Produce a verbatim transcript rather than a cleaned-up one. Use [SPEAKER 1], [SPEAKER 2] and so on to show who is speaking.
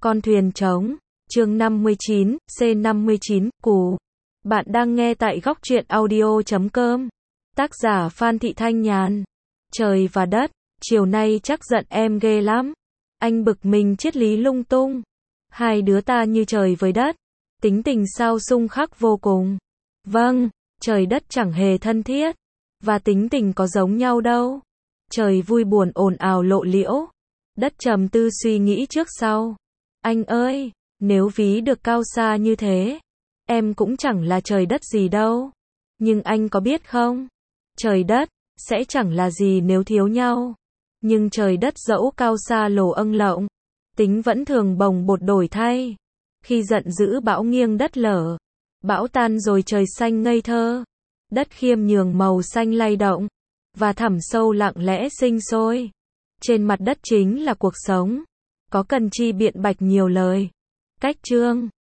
[SPEAKER 1] Con thuyền trống, chương năm mươi chín, C năm mươi chín, cù. Bạn đang nghe tại góc truyện audio chấm com. Tác giả Phan Thị Thanh Nhàn. Trời và đất, chiều nay chắc giận em ghê lắm. Anh bực mình triết lý lung tung. Hai đứa ta như trời với đất, tính tình sao xung khắc vô cùng. Vâng, trời đất chẳng hề thân thiết, và tính tình có giống nhau đâu. Trời vui buồn ồn ào lộ liễu, đất trầm tư suy nghĩ trước sau. Anh ơi, nếu ví được cao xa như thế, em cũng chẳng là trời đất gì đâu. Nhưng anh có biết không, trời đất sẽ chẳng là gì nếu thiếu nhau. Nhưng trời đất dẫu cao xa lồ âng lộng, tính vẫn thường bồng bột đổi thay. Khi giận dữ bão nghiêng đất lở, bão tan rồi trời xanh ngây thơ. Đất khiêm nhường màu xanh lay động, và thẳm sâu lặng lẽ sinh sôi. Trên mặt đất chính là cuộc sống, có cần chi biện bạch nhiều lời. Cách chương